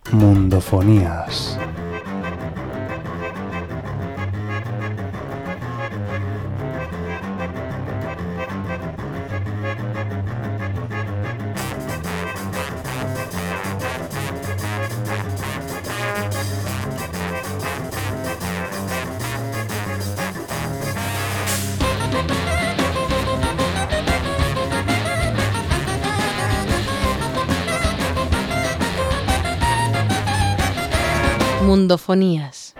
Mundofonías. Mundofonías.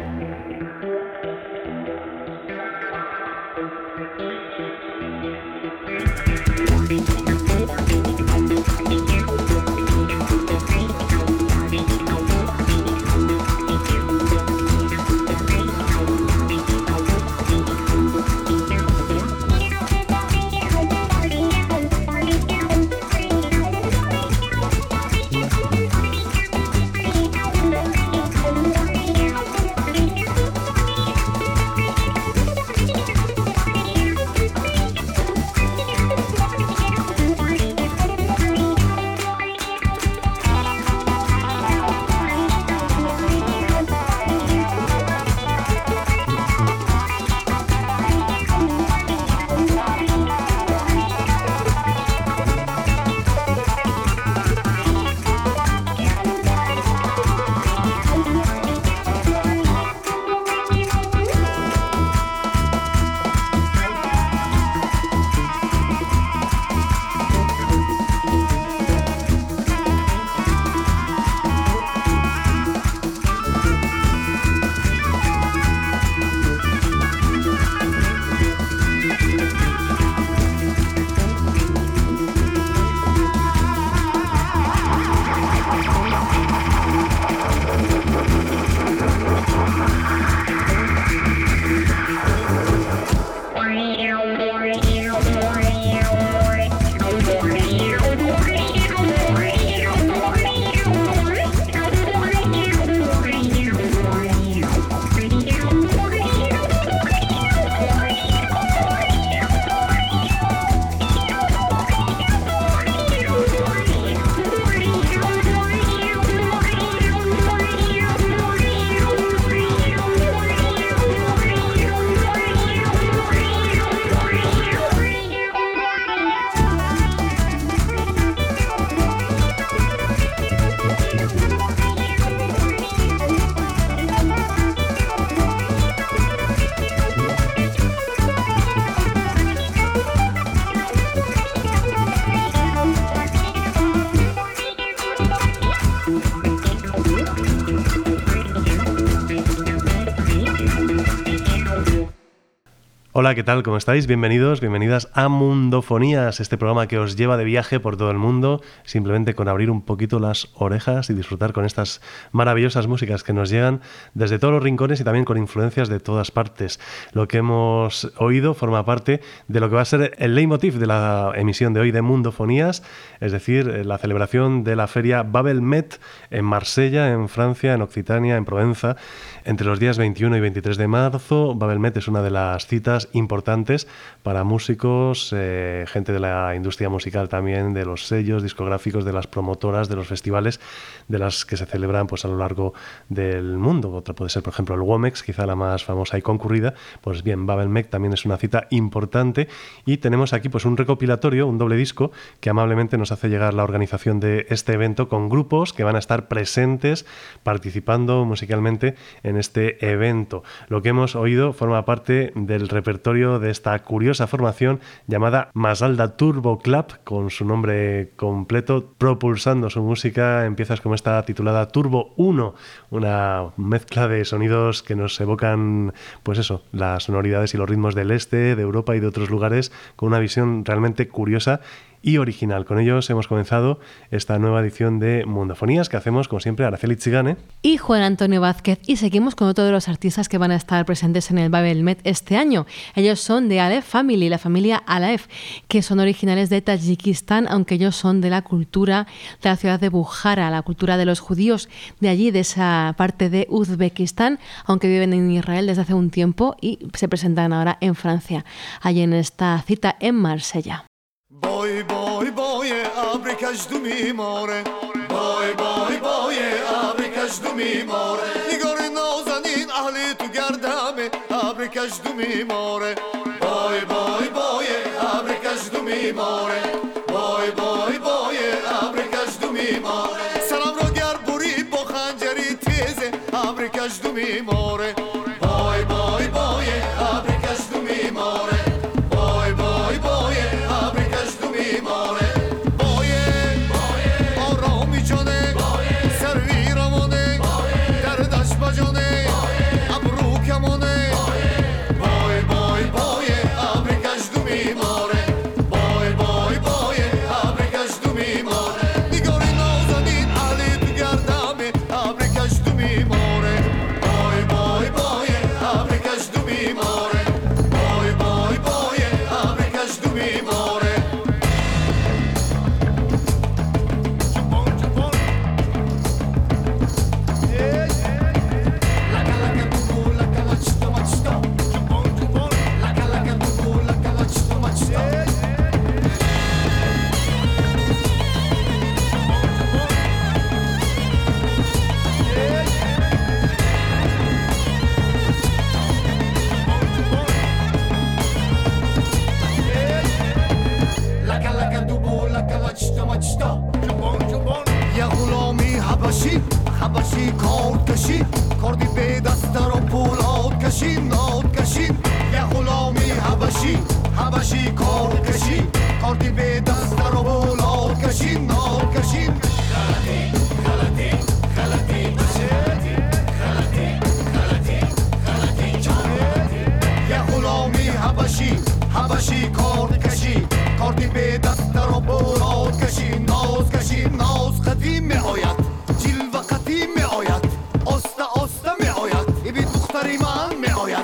Hola, ¿qué tal? ¿Cómo estáis? Bienvenidos, bienvenidas a Mundofonías, este programa que os lleva de viaje por todo el mundo, simplemente con abrir un poquito las orejas y disfrutar con estas maravillosas músicas que nos llegan desde todos los rincones y también con influencias de todas partes. Lo que hemos oído forma parte de lo que va a ser el leitmotiv de la emisión de hoy de Mundofonías, es decir, la celebración de la feria Babelmet en Marsella, en Francia, en Occitania, en Provenza, entre los días 21 y 23 de marzo. Babelmet es una de las citas importantes para músicos, gente de la industria musical también, de los sellos discográficos, de las promotoras, de los festivales, de las que se celebran pues a lo largo del mundo. Otra puede ser, por ejemplo, el Womex, quizá la más famosa y concurrida. Pues bien, Babelmet también es una cita importante y tenemos aquí pues un recopilatorio, un doble disco que amablemente nos hace llegar la organización de este evento con grupos que van a estar presentes participando musicalmente en este evento. Lo que hemos oído forma parte del repertorio de esta curiosa formación llamada Masalda Turbo Club, con su nombre completo, propulsando su música en piezas como esta titulada Turbo 1, una mezcla de sonidos que nos evocan, pues eso, las sonoridades y los ritmos del este, de Europa y de otros lugares, con una visión realmente curiosa y original. Con ellos hemos comenzado esta nueva edición de Mundofonías que hacemos, como siempre, Araceli Chigane y Juan Antonio Vázquez, y seguimos con otro de los artistas que van a estar presentes en el Babelmet este año. Ellos son de Alef Family, la familia Alef, que son originales de Tayikistán, aunque ellos son de la cultura de la ciudad de Bukhara, la cultura de los judíos de allí, de esa parte de Uzbekistán, aunque viven en Israel desde hace un tiempo y se presentan ahora en Francia, allí en esta cita en Marsella. Boy, boy, boy, abricaj du mimore. Boy, boy, boy, abricaj کشدو میماره نگار نازنین اهلی تو گردمه ابر کشدو میماره بای بای بای ابر کشدو میماره بای بای بای ابر کشدو میماره سلام رو گر بوری با خنجری تیزه ابر کشدو میماره بای بای بای ابر کشدو میماره بای بای بای ابر کشدو میماره بای آرامی جانه سرویرمانه دردش بجانه ابرو کمانه بای بای بای ابر کشدو میماره بای بای بای ابر کشدو میماره نگار نازنین علی تو گردمه ابر کشدو میماره بای بای بای ابر کشدو میماره بای بای بای ابر کشدو میماره یه غلامی حبشی کارد کشی کردی به دست رو پولاد کشی ناد کشی یه غلامی حبشی کارد کشی کردی به دست رو پولاد کشی ناد کشی غلطی یه غلامی حبشی کارد کشی کردی به دست رو پولاد کشی ناز قدیم می آید جلوه قدیم می آید آسته می آید ای بی دختری من می آید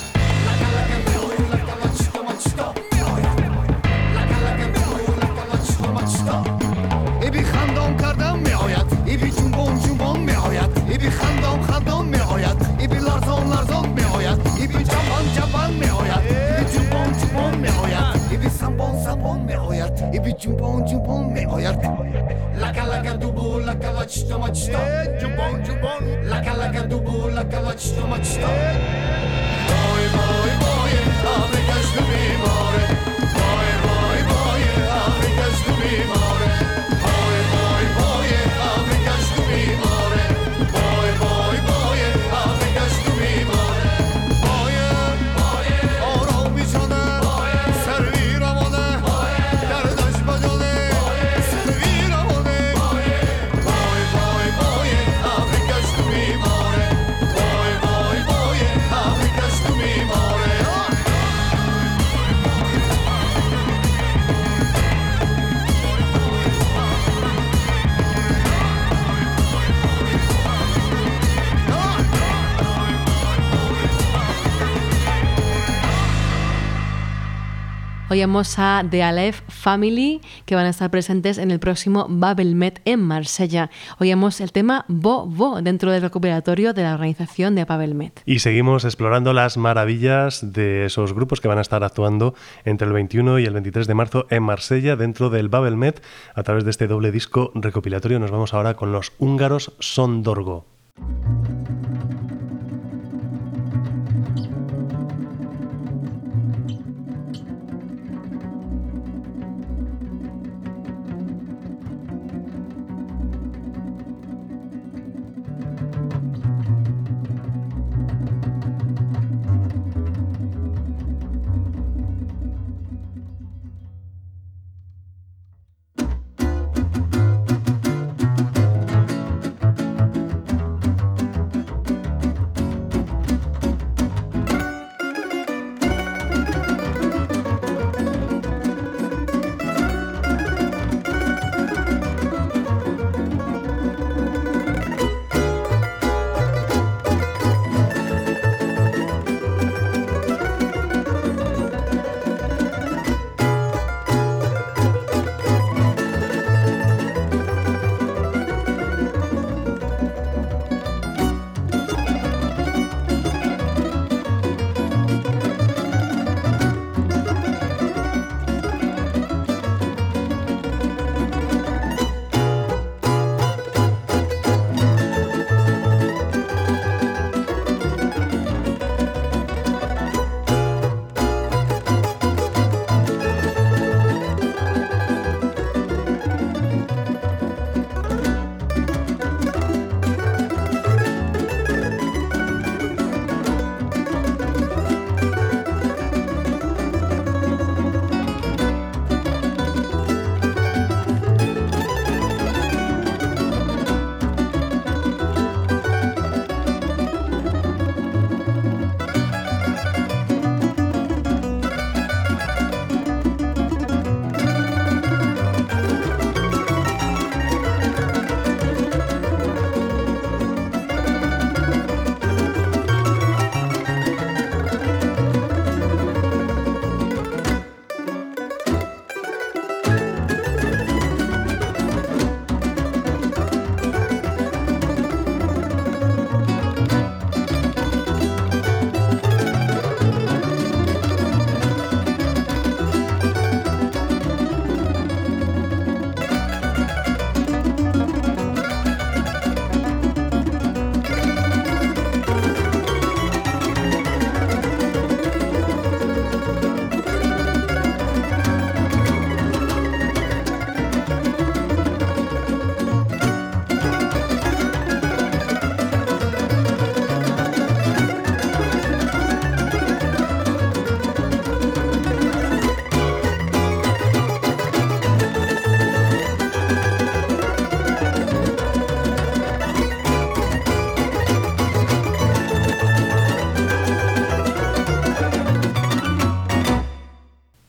ای بی خندام کردم می آید ای بی جنبان می آید ای بی خندام می آید ای بی لرزان می آید ای بی جبان می آید ای بی جنبان می آید ای بی سنبان می آید ای بی جنبان می آید لکا دوبو لکا مچتا جنبان لکا دوبو لکا مچتا بای بای بای ابر کشدو میماره بای بای بای ابر کشدو میماره بای بای بای ابر کشدو میماره بای بای بای ابر کشدو میماره بای آرامی جانه سرویرمانه دردش بجانه سرویرمانه بای بای بای ابر کشدو میماره بای بای بای ابر کشدو میماره Oíamos a The Aleph Family, que van a estar presentes en el próximo Babelmet en Marsella. Oíamos el tema Bo Bo dentro del recopilatorio de la organización de Babelmet. Y seguimos explorando las maravillas de esos grupos que van a estar actuando entre el 21 y el 23 de marzo en Marsella dentro del Babelmet. A través de este doble disco recopilatorio nos vamos ahora con los húngaros Sondorgo.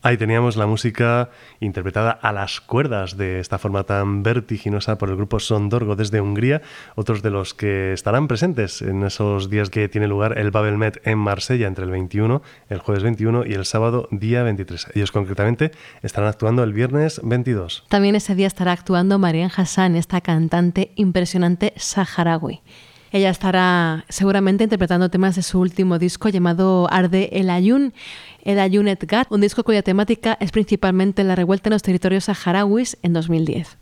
Ahí teníamos la música interpretada a las cuerdas de esta forma tan vertiginosa por el grupo Sondorgo desde Hungría, otros de los que estarán presentes en esos días que tiene lugar el Babel Met en Marsella entre el jueves 21 y el sábado día 23. Ellos concretamente estarán actuando el viernes 22. También ese día estará actuando Marianne Hassan, esta cantante impresionante saharaui. Ella estará seguramente interpretando temas de su último disco llamado Arde El Ayun Et Gat, un disco cuya temática es principalmente la revuelta en los territorios saharauis en 2010.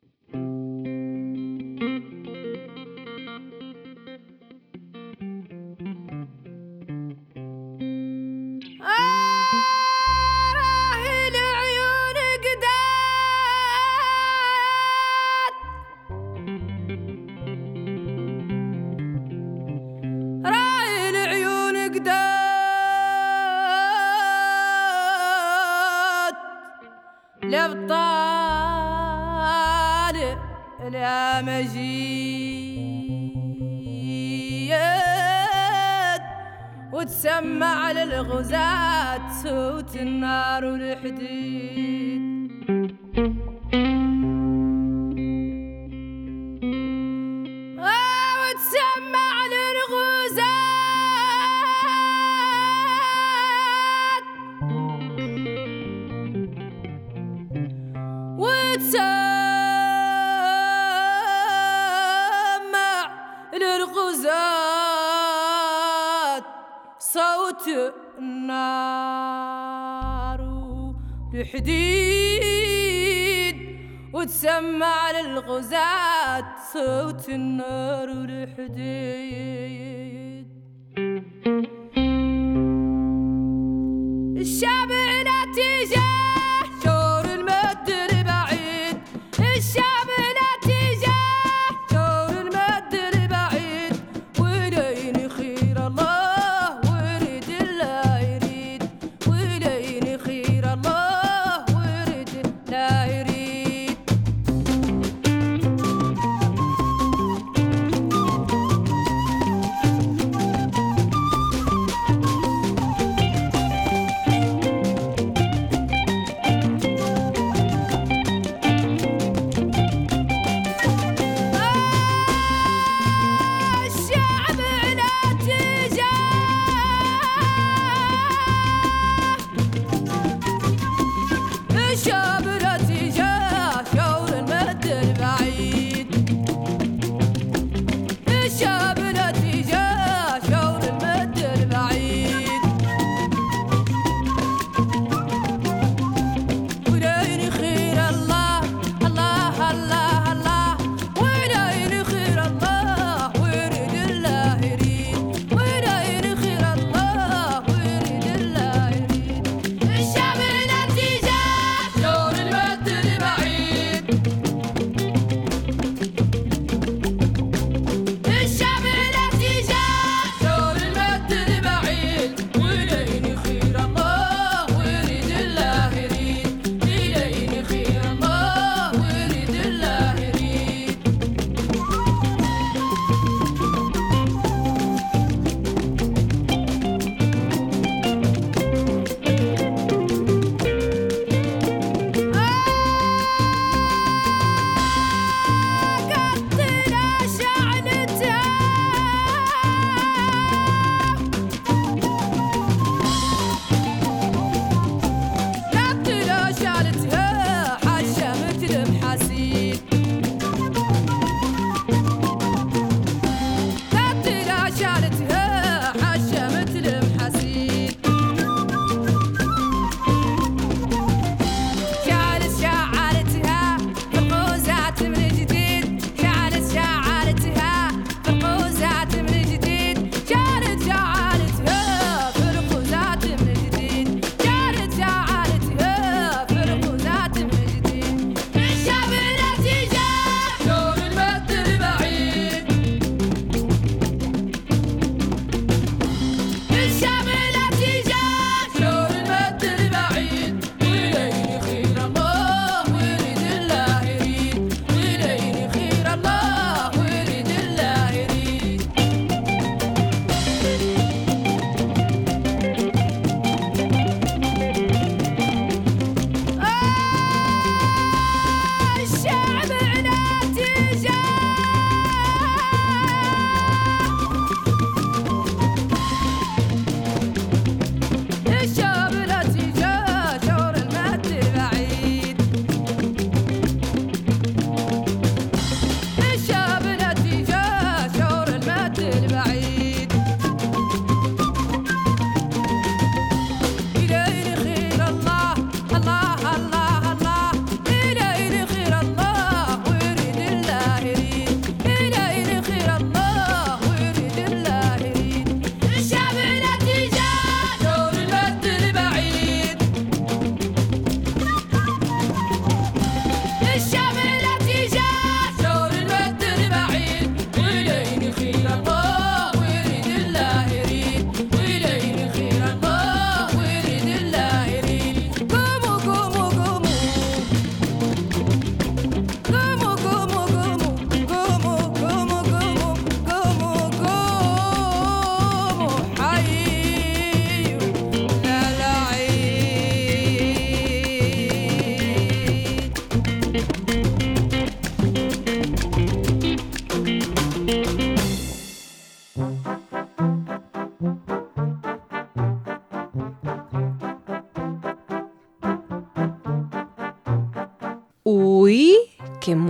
الأبطال لا مجيد وتسمع للغزاة صوت النار والحديد وتسمع للغزاة وتسمع للغزاة صوت النار والحديد وتسمع للغزاة صوت النار والحديد الشعب لا تجاه شور المد البعيد الشعب لا تجاه شور المد البعيد ولين خير الله ورد الله يريد ولين خير الله ورد الله يريد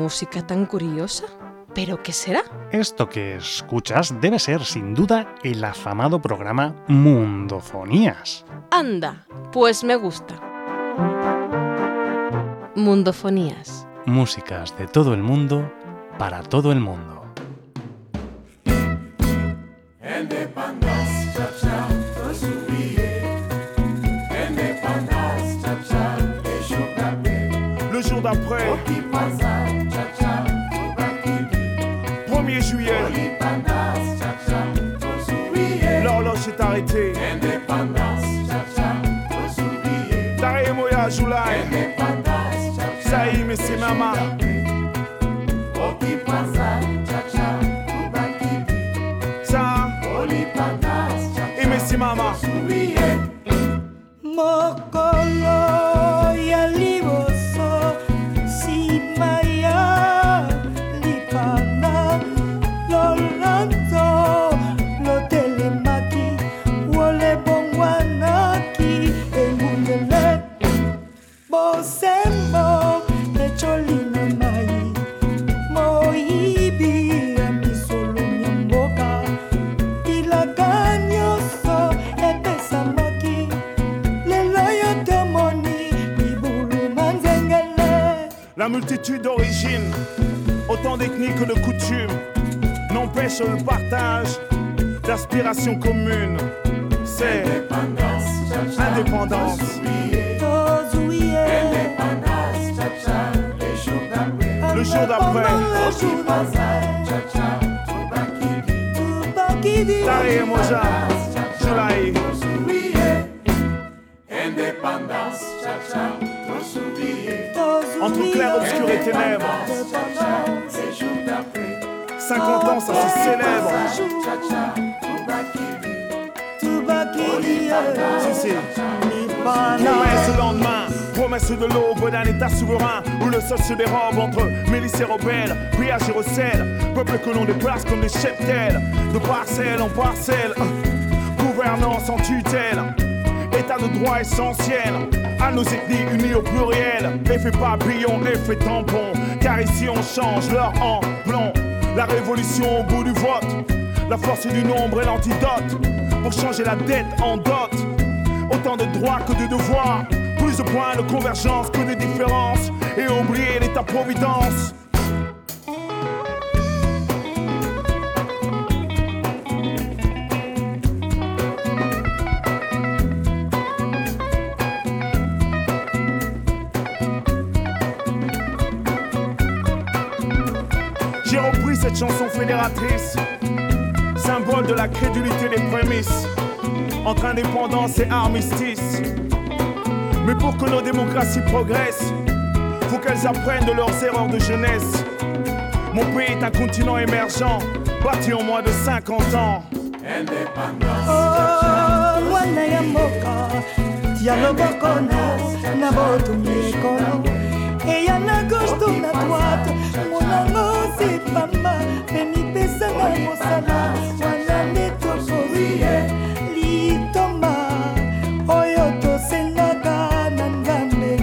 música tan curiosa? ¿Pero qué será? Esto que escuchas debe ser, sin duda, el afamado programa Mundofonías. Anda, pues me gusta. Mundofonías. Músicas de todo el mundo, para todo el mundo. Le jour d'après, 1er juillet, l'horloge est arrêtée. Tare moya Julai, Saïm et ses mamas. Ça, et mes ses mamas. Mokolo ya liboso simaya lipana lolonzo lotelemaki wole bongwanaki engundele bosembo echolina mai moyibi ya misolo nyamboka ilaganyoso epesamaki. La multitude d'origines, autant d'ethnies que de coutumes, n'empêche le partage d'aspirations communes. C'est indépendance. Le jour d'après, Tare et Moja, Julai. Entre clair, obscur et ténèbres, 50 ans, ça se célèbre. Si. Promesse le lendemain, promesse de l'aube d'un état souverain où le sol se dérobe entre milices et rebelles, puis à Jérusalem, peuple que l'on déplace comme des cheptels, de parcelle en parcelle, gouvernance en tutelle, état de droit essentiel. À nos ethnies unies au pluriel, effet papillon, effet tampon, car ici on change l'heure en plomb. La révolution au bout du vote, la force du nombre est l'antidote pour changer la dette en dot. Autant de droits que de devoirs, plus de points de convergence que de différences, et oublier l'état-providence. J'ai repris cette chanson fédératrice, symbole de la crédulité des prémices, entre indépendance et armistice. Mais pour que nos démocraties progressent, faut qu'elles apprennent de leurs erreurs de jeunesse. Mon pays est un continent émergent, bâti en moins de 50 ans. Oh, mwana ya mboka tia loboko na botumie kono eya na gauche to na droite monango sipamba pemipesa na mosala wana nde tokorie litoma oyo tosengaka na nzambe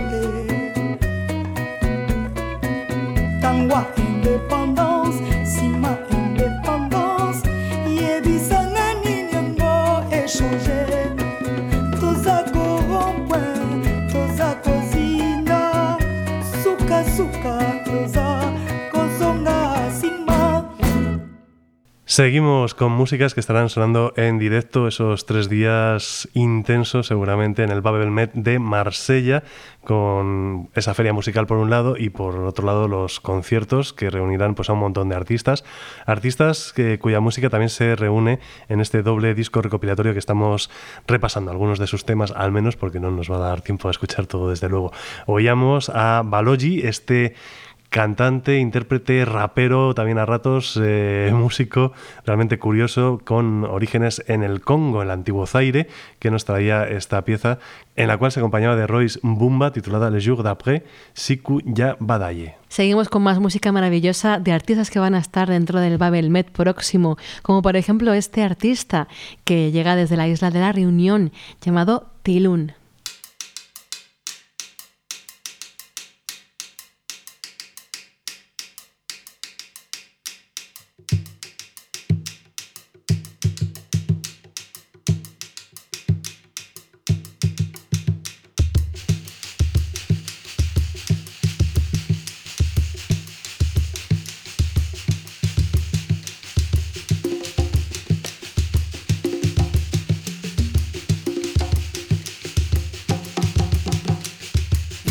tangwa indépendance sima indépendance yebisanga nini yango échanger toza korompoint toza kozinda sukasuka toza kozonga nsima. Seguimos con músicas que estarán sonando en directo esos 3 días intensos seguramente en el Babelmet de Marsella, con esa feria musical por un lado y por otro lado los conciertos que reunirán pues a un montón de artistas cuya música también se reúne en este doble disco recopilatorio que estamos repasando, algunos de sus temas al menos, porque no nos va a dar tiempo a escuchar todo desde luego. Oíamos a Balogi, este cantante, intérprete, rapero, también a ratos, músico realmente curioso, con orígenes en el Congo, en el antiguo Zaire, que nos traía esta pieza, en la cual se acompañaba de Royce Mbumba, titulada Le Jour d'après, Siku Ya Badaye. Seguimos con más música maravillosa de artistas que van a estar dentro del Babelmet próximo, como por ejemplo este artista que llega desde la isla de la Reunión, llamado Tilun.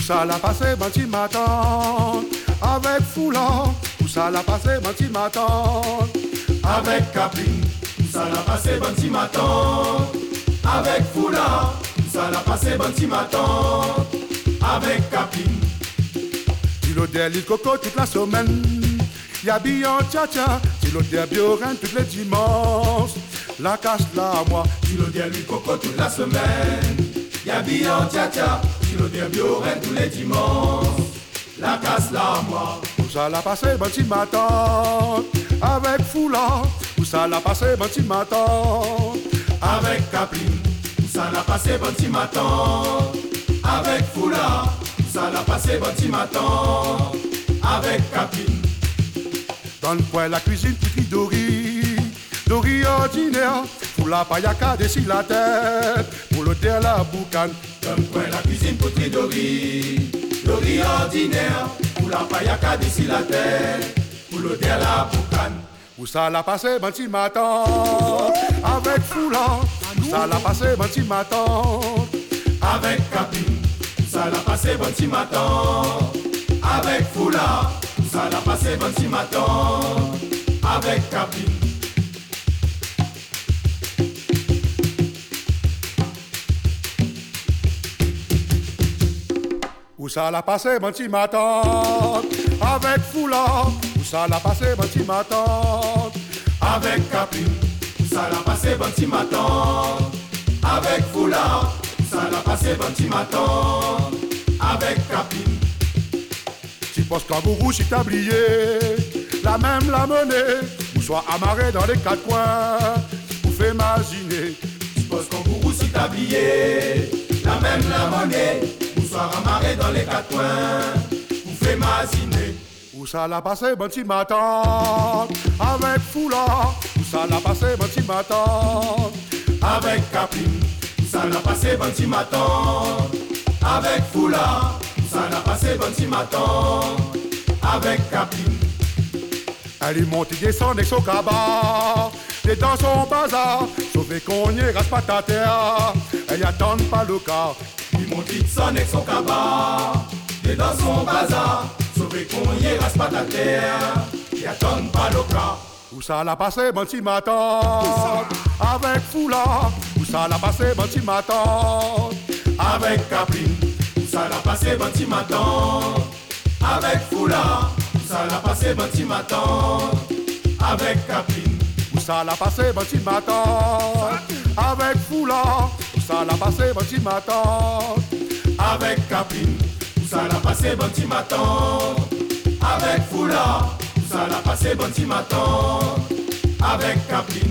ça l'a passé, bon petit matin. Avec foulard, où ça l'a passé, bon petit matin. Avec Capri, où ça l'a passé, bon petit matin. Avec foulard, où ça l'a passé, bon petit matin. Avec Capri. Kilo de coco toute la semaine. Y'a bien tcha-tcha, kilo de biorin tous les dimanches. La casse là à moi, kilo de coco toute la semaine. Y'a bien tcha-tcha, kilo de biorin tous les dimanches. La casse là à moi. Où ça l'a passé, bon petit matin. Avec foulard, où ça l'a passé, bon petit matin. Avec Capri, où ça l'a passé, bon petit matin. Avec foulard, où ça l'a passé, bon petit matin. Avec Capri. Dans le coin la cuisine petite Dori ordinaire. Pour la payaka dessus la tête. Pour le der la boucane. Dans le coin la cuisine petite Dori ordinaire. Pour la payaka dessus la tête. Pour le der la boucane. Où ça l'a passé bon petit matin. Avec foulard. Où ça l'a passé bon petit matin. Avec Capri. Où ça l'a passé bon petit matin. Avec foulard. Ça l'a passé bon petit matin. Avec Capri. Où ça l'a passé bon petit matin. Avec foulard. Où ça l'a passé bon petit matin. Avec Capri. Où ça l'a passé bon petit matin. Avec foulard. Où ça l'a passé bon petit matin. Avec Capri. Si poste kangourou si tablier, la même la monnaie, ou soit amarré dans les quatre coins, vous fait imaginer. Si poste kangourou si tablier, la même la monnaie, ou soit amarré dans les quatre coins, vous fait imaginer. Où ça l'a passé bon petit matin, avec foulard, où ça l'a passé bon petit matin, avec Capri, où ça l'a passé bon petit matin, avec foulard. Ça l'a passé bon petit matin. Avec Capri. Elle est montée descend avec son cabas. Les dans son bazar. Sauvé qu'on y reste pas ta terre. Elle attend pas le cas. Il monte descend avec son cabas. Les dans son bazar. Sauvé qu'on y reste pas ta terre. Il attend pas le cas. Où ça l'a passé bon petit matin. Avec foulard. Où ça l'a passé bon petit matin. Avec Capri. Ça l'a passé bon petit matin. Avec foulard. Ça l'a passé bon petit matin. Avec Capri. Où ça l'a passé bon petit matin. Avec foulard. Où ça l'a passé bon petit matin. Avec Capri. Où ça l'a passé bon petit matin. Avec foulard. Où ça l'a passé bon petit matin. Avec Capri.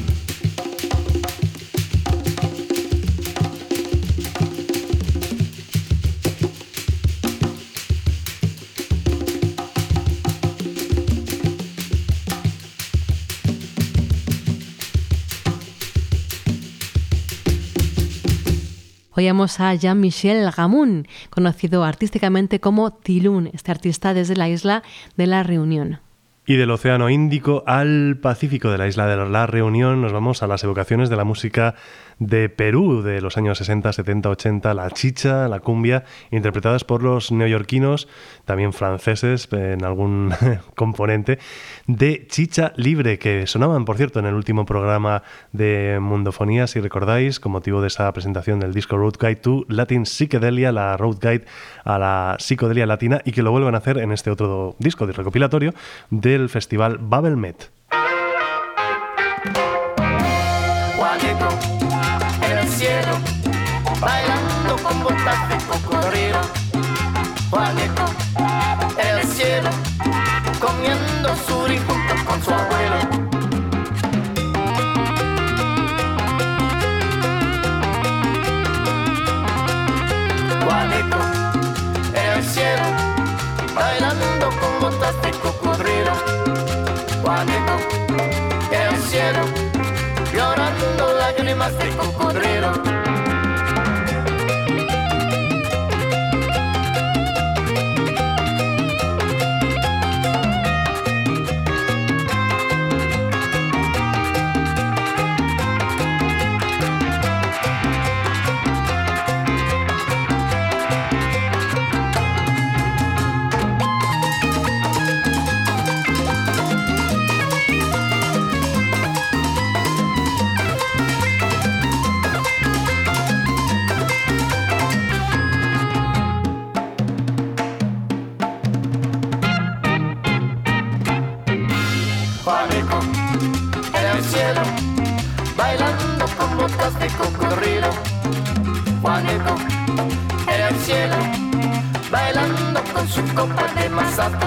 Oíamos a Jean-Michel Ramun, conocido artísticamente como Tilun, este artista desde la isla de La Reunión. Y del Océano Índico al Pacífico de la isla de La Reunión nos vamos a las evocaciones de la música de Perú de los años 60, 70, 80, la chicha, la cumbia, interpretadas por los neoyorquinos, también franceses en algún componente, de Chicha Libre, que sonaban, por cierto, en el último programa de Mundofonía, si recordáis, con motivo de esa presentación del disco Road Guide to Latin Psychedelia, la Road Guide a la psicodelia latina, y que lo vuelven a hacer en este otro disco de recopilatorio del festival Babelmet. Cielo, bailando con botas de cocodrilo. Juanito, el cielo, comiendo suri junto con su abuelo. Juanito, el cielo, bailando con botas de cocodrilo. Juanito, el cielo, llorando lágrimas de cocodrilo. cielo, bailando con botas de cocodrilo. Juaneto en el cielo, bailando con su copa de masato.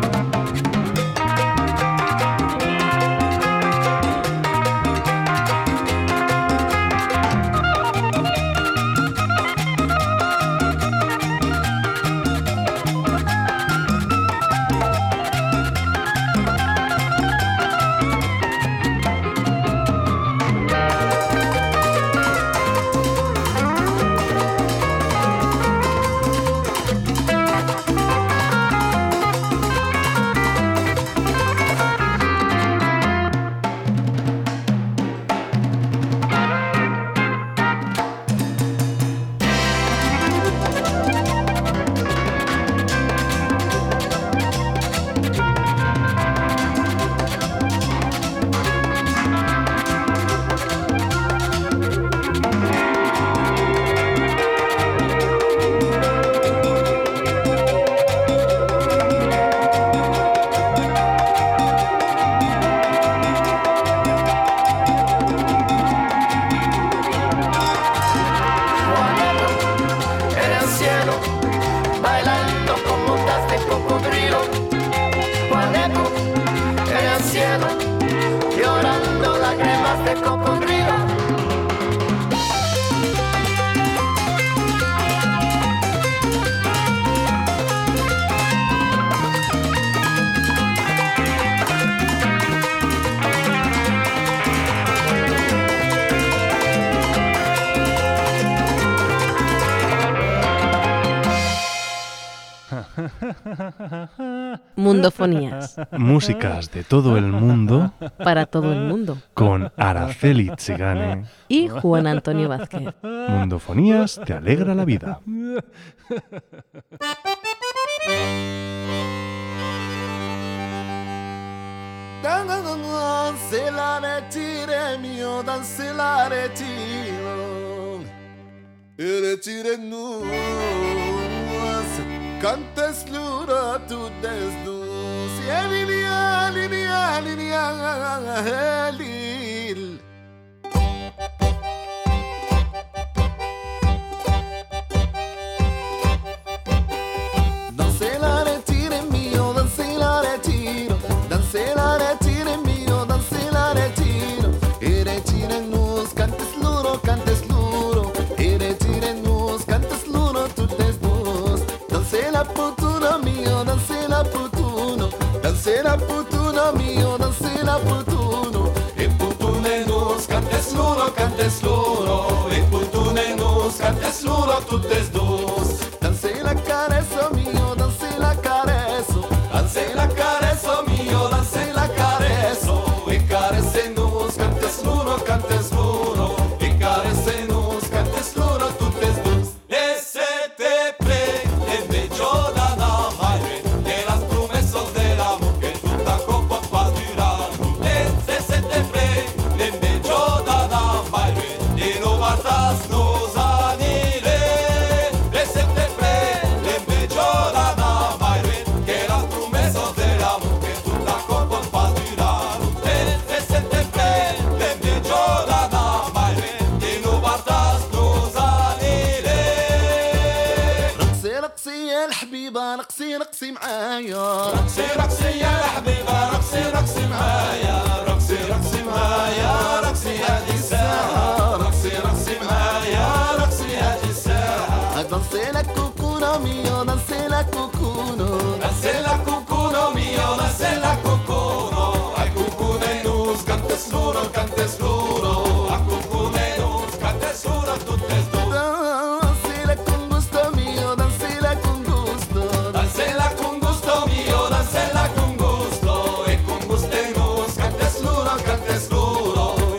Mundofonías. Músicas de todo el mundo. Para todo el mundo. Con Araceli Tzigane. Y Juan Antonio Vázquez. Mundofonías te alegra la vida. Danse la retire mio, danse la retiro. E retire nous. Cantes lura tu desnus. Lilia, lilia, lilia, lil. Danse la retire mio, danse la retiro. Danse la retire mio, danse la retiro. E retire nous, cantes luro, cantes luro. E retire nous, cantes luro tu desnus. Danse la putuna mio, danse la putuno. Danse la putuna mio, danse la putuno. E putune nos, cantes luro, cantes luro. E putune nos, cantes luro tu desnus. Danse la carezo mio, danse la carezo. Danse la carezo mio, danse la carezo. E carece nos, cantes luro, cantes luro. E carece nos, cantes luro tu desnus. Laissez-te près, et bello dana madre, de las promesas del amor que tú tampoco vas durar. Laissez-te près, et bello dana madre, de no batas nos anile. Laissez-te près, et bello dana madre, que las promesas del amor que tú tampoco vas durar. Laissez-te près, et bello dana madre, de no batas nos anile. رقصي رقصي يا الحبيبة رقصي رقصي معايا رقصي رقصي يا الحبيبة رقصي رقصي معايا رقصي رقصي معايا رقصي هذه الساعة رقصي رقصي معايا رقصي هذه الساعة دانسي لا كوكونا ميو دانسي لا كوكونو دانسي لا كوكونو ميو دانسي لا كوكونو ai cucunenos cantes luro cantes luro a cucunenos cantes luro tuttes dos dansela con gusto mio dansela con gusto dansela con gusto mio dansela con gusto e con gustenos cantes luro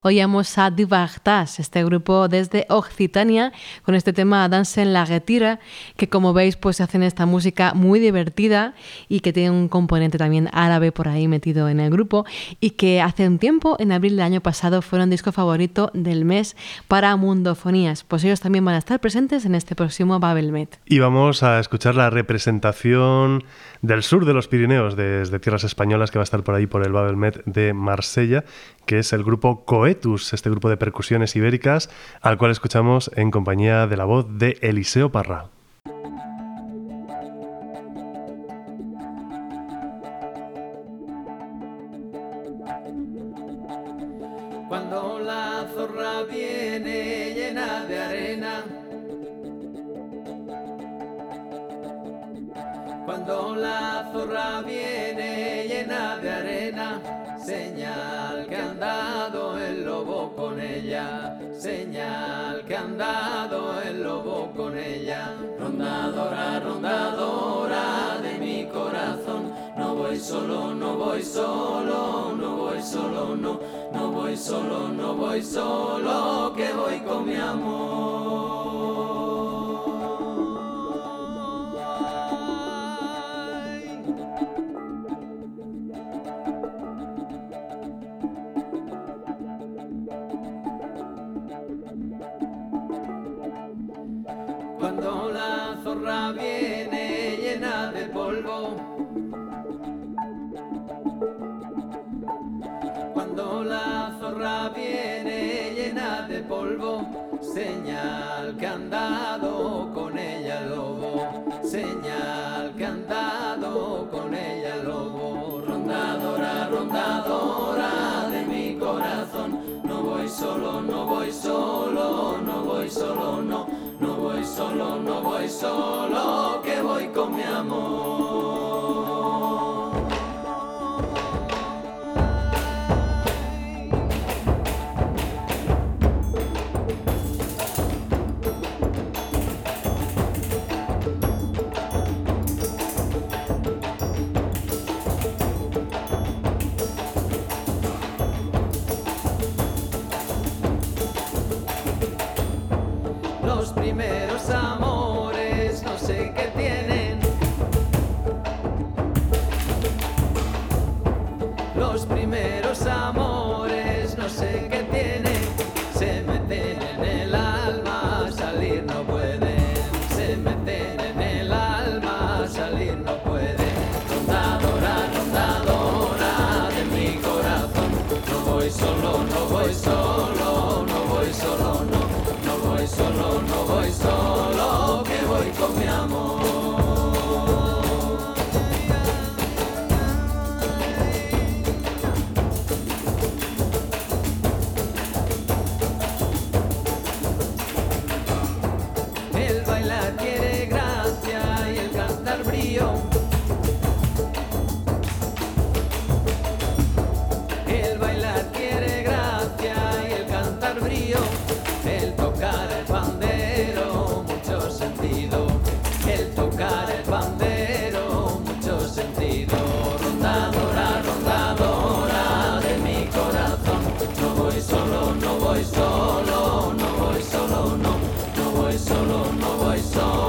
Oíamos a Duvartas, este grupo desde Occitania, con este tema Danse en la Retira, que como veis pues hacen esta música muy divertida y que tiene un componente también árabe por ahí metido en el grupo, y que hace un tiempo, en abril del año pasado, fueron disco favorito del mes para Mundofonías. Pues ellos también van a estar presentes en este próximo Babelmet. Y vamos a escuchar la representación del sur de los Pirineos, desde tierras españolas, que va a estar por ahí por el Babelmet de Marsella, que es el grupo Coetus, este grupo de percusiones ibéricas, al cual escuchamos en compañía de la voz de Eliseo Parra. Cuando la zorra viene llena de arena, cuando la zorra viene llena de arena, señal que han dado el lobo con ella, señal que han dado el lobo con ella. Rondadora, rondadora de mi corazón, no voy solo, no voy solo, no voy solo, no, no voy solo, no voy solo, que voy con mi amor. Cuando la zorra viene llena de polvo, cuando la zorra viene llena de polvo, señal que han dado con ella el lobo, señal que han dado con ella el lobo. Rondadora, rondadora de mi corazón, no voy solo, no voy solo, no voy solo, no, no voy solo, no voy solo, que voy con mi amor. Los primeros amores no sé qué tienen, los primeros amores no sé qué tienen, se meten en el alma, salir no pueden, se meten en el alma, salir no pueden. Rondadora, rondadora de mi corazón, no voy solo, no voy solo, no voy solo, no. No voy solo, no voy solo, que voy con mi amor. El bailar quiere gracia y el cantar brío. El bailar quiere gracia y el cantar brío. El tocar el pandero, mucho sentido. El tocar el pandero, mucho sentido. Rondadora, rondadora de mi corazón, no voy solo, no voy solo, no voy solo, no, no voy solo, no voy solo.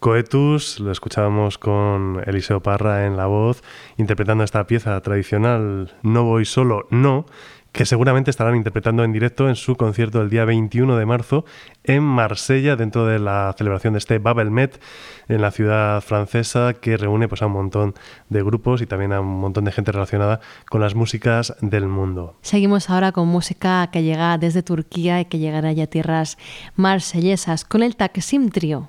Coetus, lo escuchábamos con Eliseo Parra en la voz, interpretando esta pieza tradicional No voy solo, no, que seguramente estarán interpretando en directo en su concierto el día 21 de marzo en Marsella, dentro de la celebración de este Babelmet en la ciudad francesa, que reúne pues, a un montón de grupos y también a un montón de gente relacionada con las músicas del mundo. Seguimos ahora con música que llega desde Turquía y que llegará ya a tierras marsellesas, con el Taksim Trio.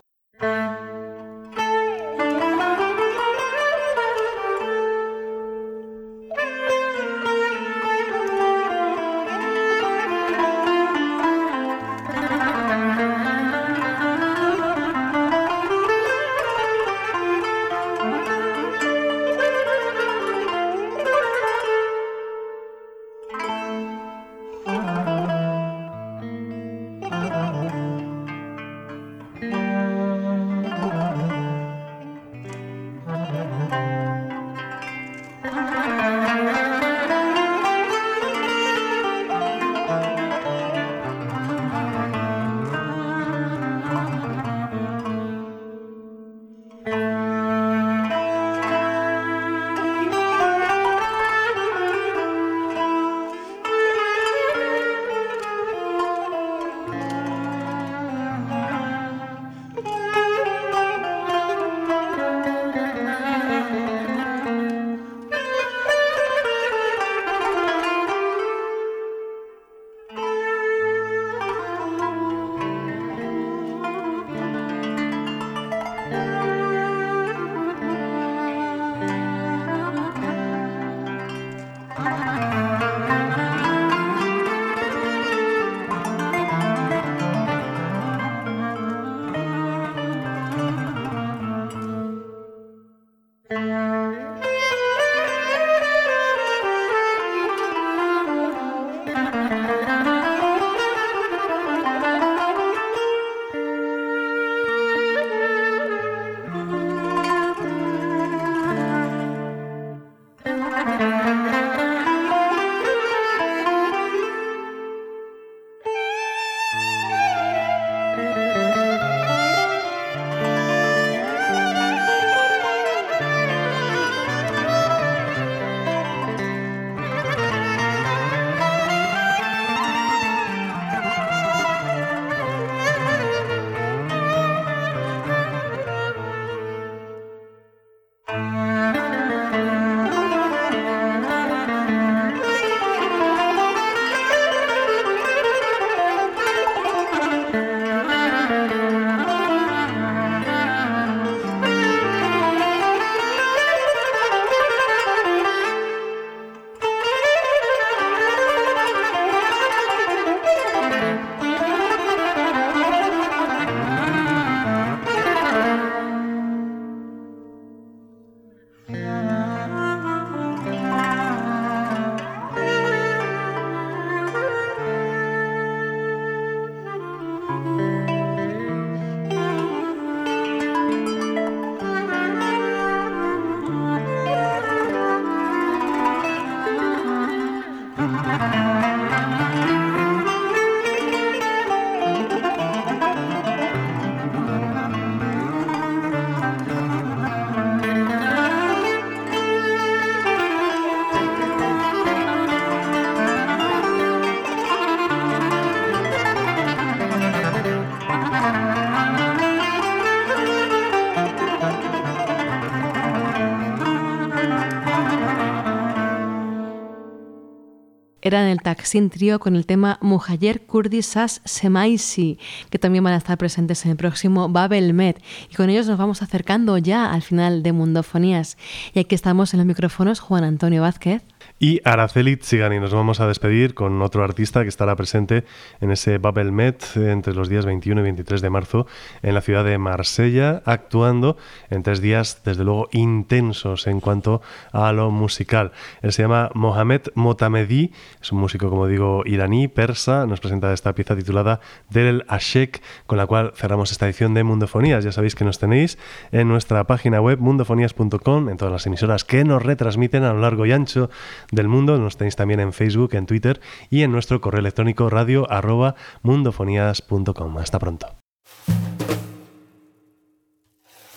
Eran el Taksim Trio con el tema Muhajer Kurdisas Semaisi, que también van a estar presentes en el próximo Babelmet. Y con ellos nos vamos acercando ya al final de Mundofonías. Y aquí estamos en los micrófonos Juan Antonio Vázquez y Araceli Tsigani. Nos vamos a despedir con otro artista que estará presente en ese Babelmet entre los días 21 y 23 de marzo en la ciudad de Marsella, actuando en 3 días, desde luego, intensos en cuanto a lo musical. Él se llama Mohamed Motamedi, es un músico, como digo, iraní, persa. Nos presenta esta pieza titulada Del Ashek, con la cual cerramos esta edición de Mundofonías. Ya sabéis que nos tenéis en nuestra página web mundofonías.com, en todas las emisoras que nos retransmiten a lo largo y ancho del mundo. Nos tenéis también en Facebook, en Twitter y en nuestro correo electrónico radio@mundofonías.com. Hasta pronto.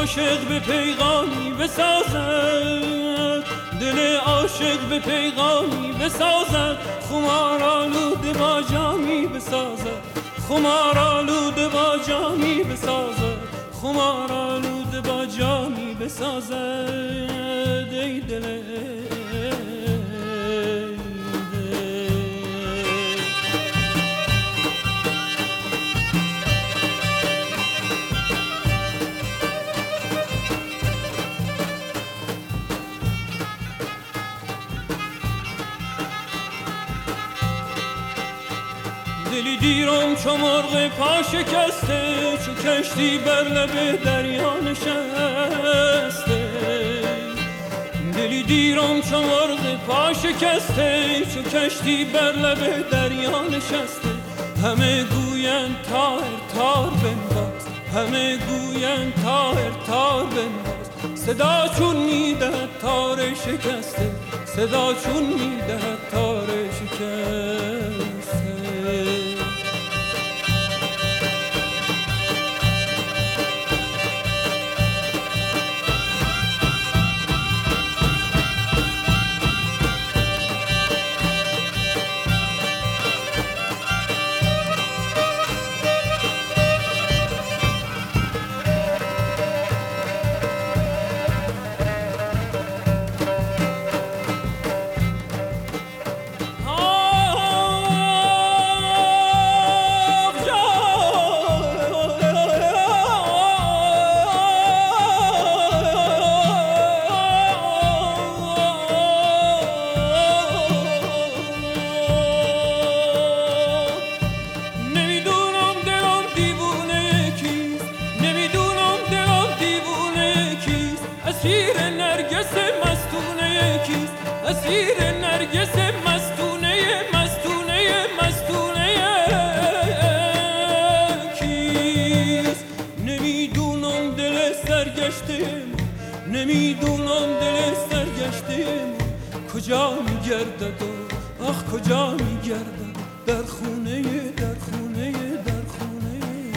عاشق به پیغامی بسازد، دل عاشق به پیغامی بسازد، خمارآلوده با جامی بسازد، خمارآلوده با جامی بسازد، خمارآلوده با جامی بسازد. ای دل دلی دیرم چو مرغ پا شکسته، چو کشتی بر لب دریا نشسته. دلی دیرم چو مرغ پا شکسته، چو کشتی بر لب دریا نشسته. همه گویند تار تار بنواز، همه گویند تار تار بنواز. صدا چون میدهد تار شکسته، صدا چون میدهد تار شکسته. نمیدونم دل سرگشته ما کجا میگردد و آخ کجا میگردد، در خونه در خونه در خونه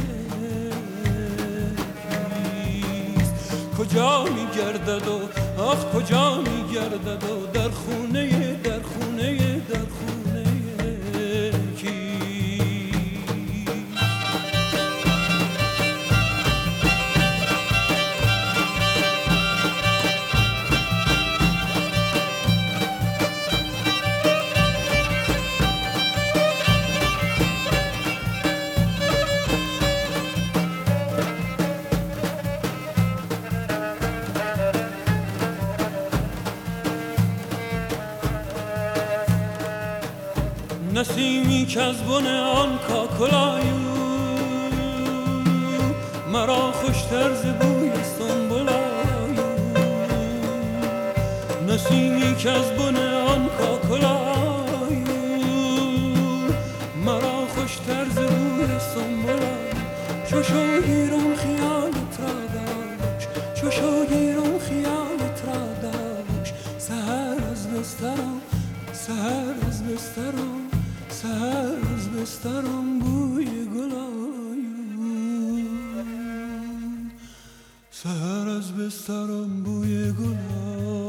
کیست. کجا میگردد و آخ کجا میگردد و در خونه در خونه در خونه کیست. نسیمی که از بن آن کاکلایو مرا خوشتر ز بوی سنبلایو. نسیمی که از بن آن کاکلایو مرا خوشتر ز بوی سنبلایو. چو شوگیرم خیالت را داشت، چو شوگیرم خیالت را داشت. سحر از بسترم، سحر از بسترم، سحر از بسترم بوی گلایو. سحر از بسترم بوی گلایو.